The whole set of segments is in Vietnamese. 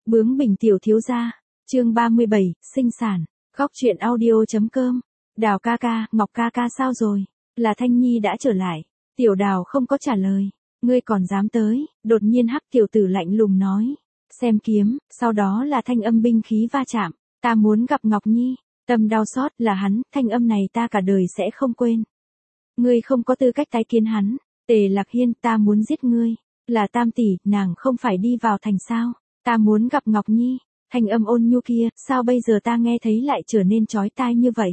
Bướng bỉnh tiểu thiếu gia, chương 37, sinh sản, góc truyện audio.com. Đào ca ca, Ngọc ca ca sao rồi? Là Thanh Nhi đã trở lại. Tiểu Đào không có trả lời. Ngươi còn dám tới? Đột nhiên Hắc tiểu tử lạnh lùng nói. Xem kiếm, sau đó là thanh âm binh khí va chạm. Ta muốn gặp Ngọc Nhi. Tâm đau xót là hắn, thanh âm này ta cả đời sẽ không quên. Ngươi không có tư cách tái kiến hắn. Tề Lạc Hiên, ta muốn giết ngươi. Là Tam tỷ, nàng không phải đi vào thành sao? Ta muốn gặp Ngọc Nhi. Thanh âm ôn nhu kia, sao bây giờ ta nghe thấy lại trở nên chói tai như vậy?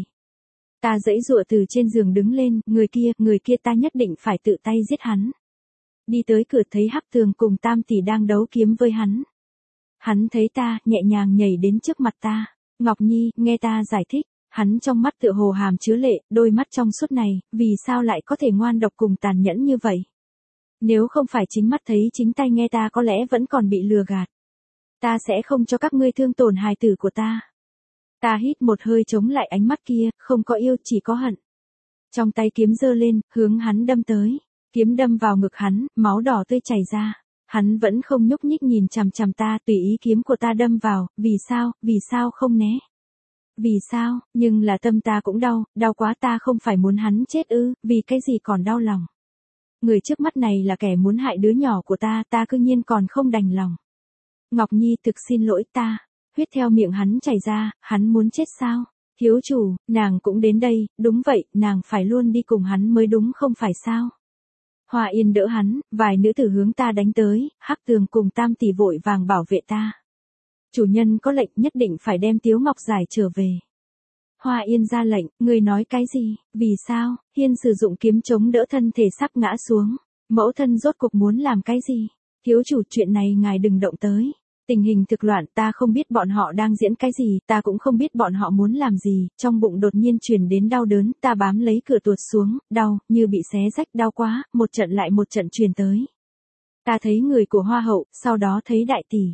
Ta giãy giụa từ trên giường đứng lên, người kia ta nhất định phải tự tay giết hắn. Đi tới cửa thấy Hắc Tường cùng Tam tỷ đang đấu kiếm với hắn. Hắn thấy ta, nhẹ nhàng nhảy đến trước mặt ta. Ngọc Nhi, nghe ta giải thích. Hắn trong mắt tựa hồ hàm chứa lệ, đôi mắt trong suốt này, vì sao lại có thể ngoan độc cùng tàn nhẫn như vậy? Nếu không phải chính mắt thấy chính tay nghe ta có lẽ vẫn còn bị lừa gạt. Ta sẽ không cho các ngươi thương tổn hài tử của ta. Ta hít một hơi chống lại ánh mắt kia, không có yêu chỉ có hận. Trong tay kiếm giơ lên, hướng hắn đâm tới. Kiếm đâm vào ngực hắn, máu đỏ tươi chảy ra. Hắn vẫn không nhúc nhích nhìn chằm chằm ta, tùy ý kiếm của ta đâm vào, vì sao không né? Vì sao, nhưng là tâm ta cũng đau quá, ta không phải muốn hắn chết ư, vì cái gì còn đau lòng. Người trước mắt này là kẻ muốn hại đứa nhỏ của ta cư nhiên còn không đành lòng. Ngọc Nhi thực xin lỗi ta. Huyết theo miệng hắn chảy ra, hắn muốn chết sao? Thiếu chủ, nàng cũng đến đây, đúng vậy, nàng phải luôn đi cùng hắn mới đúng không phải sao? Hoa Yên đỡ hắn, vài nữ tử hướng ta đánh tới, Hắc Tường cùng Tam tỷ vội vàng bảo vệ ta. Chủ nhân có lệnh nhất định phải đem Tiếu Ngọc giải trở về. Hoa Yên ra lệnh, người nói cái gì, vì sao? Hiên sử dụng kiếm chống đỡ thân thể sắp ngã xuống. Mẫu thân rốt cuộc muốn làm cái gì? Thiếu chủ, chuyện này ngài đừng động tới. Tình hình thực loạn, ta không biết bọn họ đang diễn cái gì, ta cũng không biết bọn họ muốn làm gì, trong bụng đột nhiên truyền đến đau đớn, ta bám lấy cửa tuột xuống, đau, như bị xé rách, đau quá, một trận lại một trận truyền tới. Ta thấy người của Hoa hậu, sau đó thấy đại tỷ.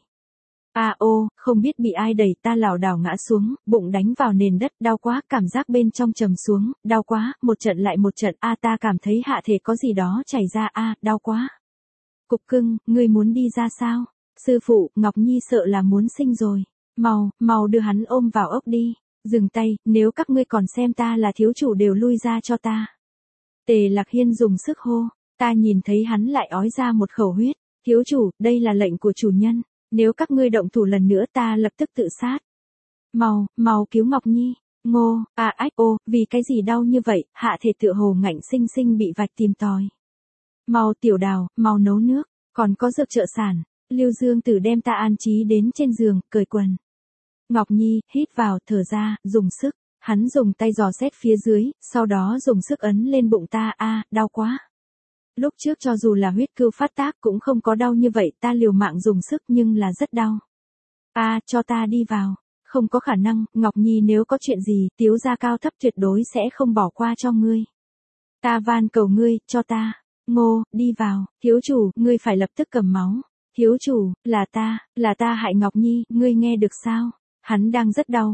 Không biết bị ai đẩy, ta lảo đảo ngã xuống, bụng đánh vào nền đất, đau quá, cảm giác bên trong trầm xuống, đau quá, một trận lại một trận, ta cảm thấy hạ thể có gì đó chảy ra, đau quá. Cục cưng, ngươi muốn đi ra sao? Sư phụ, Ngọc Nhi sợ là muốn sinh rồi. Mau đưa hắn ôm vào ốc đi. Dừng tay, nếu các ngươi còn xem ta là thiếu chủ đều lui ra cho ta. Tề Lạc Hiên dùng sức hô. Ta nhìn thấy hắn lại ói ra một khẩu huyết. Thiếu chủ, đây là lệnh của chủ nhân. Nếu các ngươi động thủ lần nữa ta lập tức tự sát. Mau cứu Ngọc Nhi. Ngô, vì cái gì đau như vậy, hạ thể tựa hồ ngạnh sinh sinh bị vạch tìm tòi. Mau Tiểu Đào, mau nấu nước, còn có dược trợ sản. Lưu Dương Tử đem ta an trí đến trên giường, cởi quần. Ngọc Nhi, hít vào, thở ra, dùng sức. Hắn dùng tay dò xét phía dưới, sau đó dùng sức ấn lên bụng ta, đau quá. Lúc trước cho dù là huyết cưu phát tác cũng không có đau như vậy, ta liều mạng dùng sức nhưng là rất đau. Cho ta đi vào. Không có khả năng, Ngọc Nhi nếu có chuyện gì, Tiếu gia cao thấp tuyệt đối sẽ không bỏ qua cho ngươi. Ta van cầu ngươi, cho ta. Ngô, đi vào, thiếu chủ, ngươi phải lập tức cầm máu. Thiếu chủ, là ta hại Ngọc Nhi, ngươi nghe được sao? Hắn đang rất đau,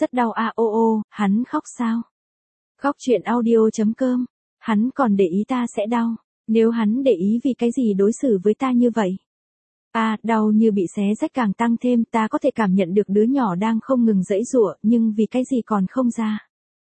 hắn khóc sao? Góc truyện audio.com, hắn còn để ý ta sẽ đau, nếu hắn để ý vì cái gì đối xử với ta như vậy? Đau như bị xé rách càng tăng thêm, ta có thể cảm nhận được đứa nhỏ đang không ngừng giãy giụa, nhưng vì cái gì còn không ra?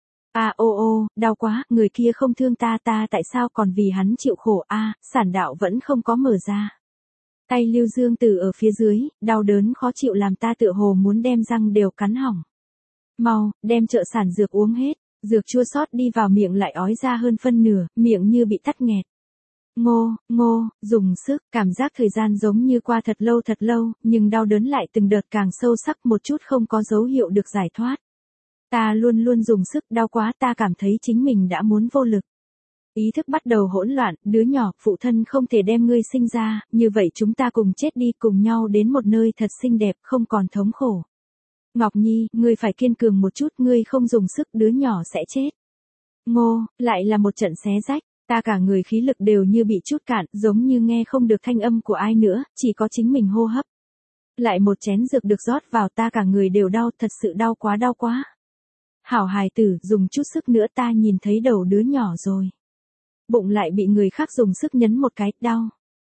Đau quá, người kia không thương ta tại sao còn vì hắn chịu khổ, sản đạo vẫn không có mở ra. Tay Lưu Dương Tử ở phía dưới, đau đớn khó chịu làm ta tựa hồ muốn đem răng đều cắn hỏng. Mau, đem trợ sản dược uống hết, dược chua xót đi vào miệng lại ói ra hơn phân nửa, miệng như bị tắc nghẹt. Ngô, dùng sức, cảm giác thời gian giống như qua thật lâu, nhưng đau đớn lại từng đợt càng sâu sắc, một chút không có dấu hiệu được giải thoát. Ta luôn dùng sức, đau quá, ta cảm thấy chính mình đã muốn vô lực. Ý thức bắt đầu hỗn loạn, đứa nhỏ, phụ thân không thể đem ngươi sinh ra, như vậy chúng ta cùng chết đi, cùng nhau đến một nơi thật xinh đẹp, không còn thống khổ. Ngọc Nhi, ngươi phải kiên cường một chút, ngươi không dùng sức, đứa nhỏ sẽ chết. Ngô, lại là một trận xé rách, ta cả người khí lực đều như bị trút cạn, giống như nghe không được thanh âm của ai nữa, chỉ có chính mình hô hấp. Lại một chén dược được rót vào, ta cả người đều đau, thật sự đau quá. Hảo hài tử, dùng chút sức nữa, ta nhìn thấy đầu đứa nhỏ rồi. Bụng lại bị người khác dùng sức nhấn một cái, đau.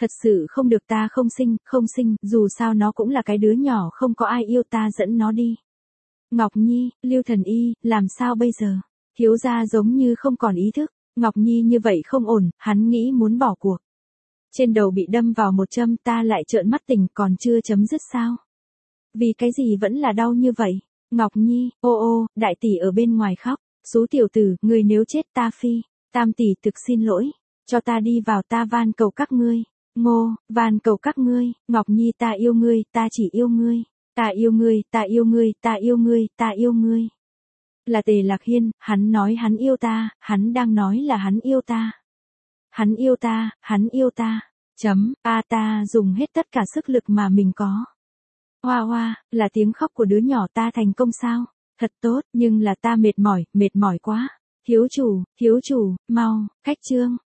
Thật sự không được ta không sinh, dù sao nó cũng là cái đứa nhỏ không có ai yêu ta dẫn nó đi. Ngọc Nhi, Lưu Thần Y, làm sao bây giờ? Thiếu gia giống như không còn ý thức, Ngọc Nhi như vậy không ổn, hắn nghĩ muốn bỏ cuộc. Trên đầu bị đâm vào một châm ta lại trợn mắt tỉnh còn chưa chấm dứt sao? Vì cái gì vẫn là đau như vậy? Ngọc Nhi, ô, đại tỷ ở bên ngoài khóc, số tiểu tử, người nếu chết ta phi, Tam tỷ thực xin lỗi, cho ta đi vào ta van cầu các ngươi. Ngô, van cầu các ngươi, Ngọc Nhi ta yêu ngươi, ta chỉ yêu ngươi, ta yêu ngươi, ta yêu ngươi, ta yêu ngươi, ta yêu ngươi. Là Tề Lạc Hiên, hắn nói hắn yêu ta, hắn đang nói là hắn yêu ta. Hắn yêu ta, hắn yêu ta. Ta dùng hết tất cả sức lực mà mình có. Hoa hoa, là tiếng khóc của đứa nhỏ ta thành công sao? Thật tốt, nhưng là ta mệt mỏi quá. Thiếu chủ, mau, khách trương,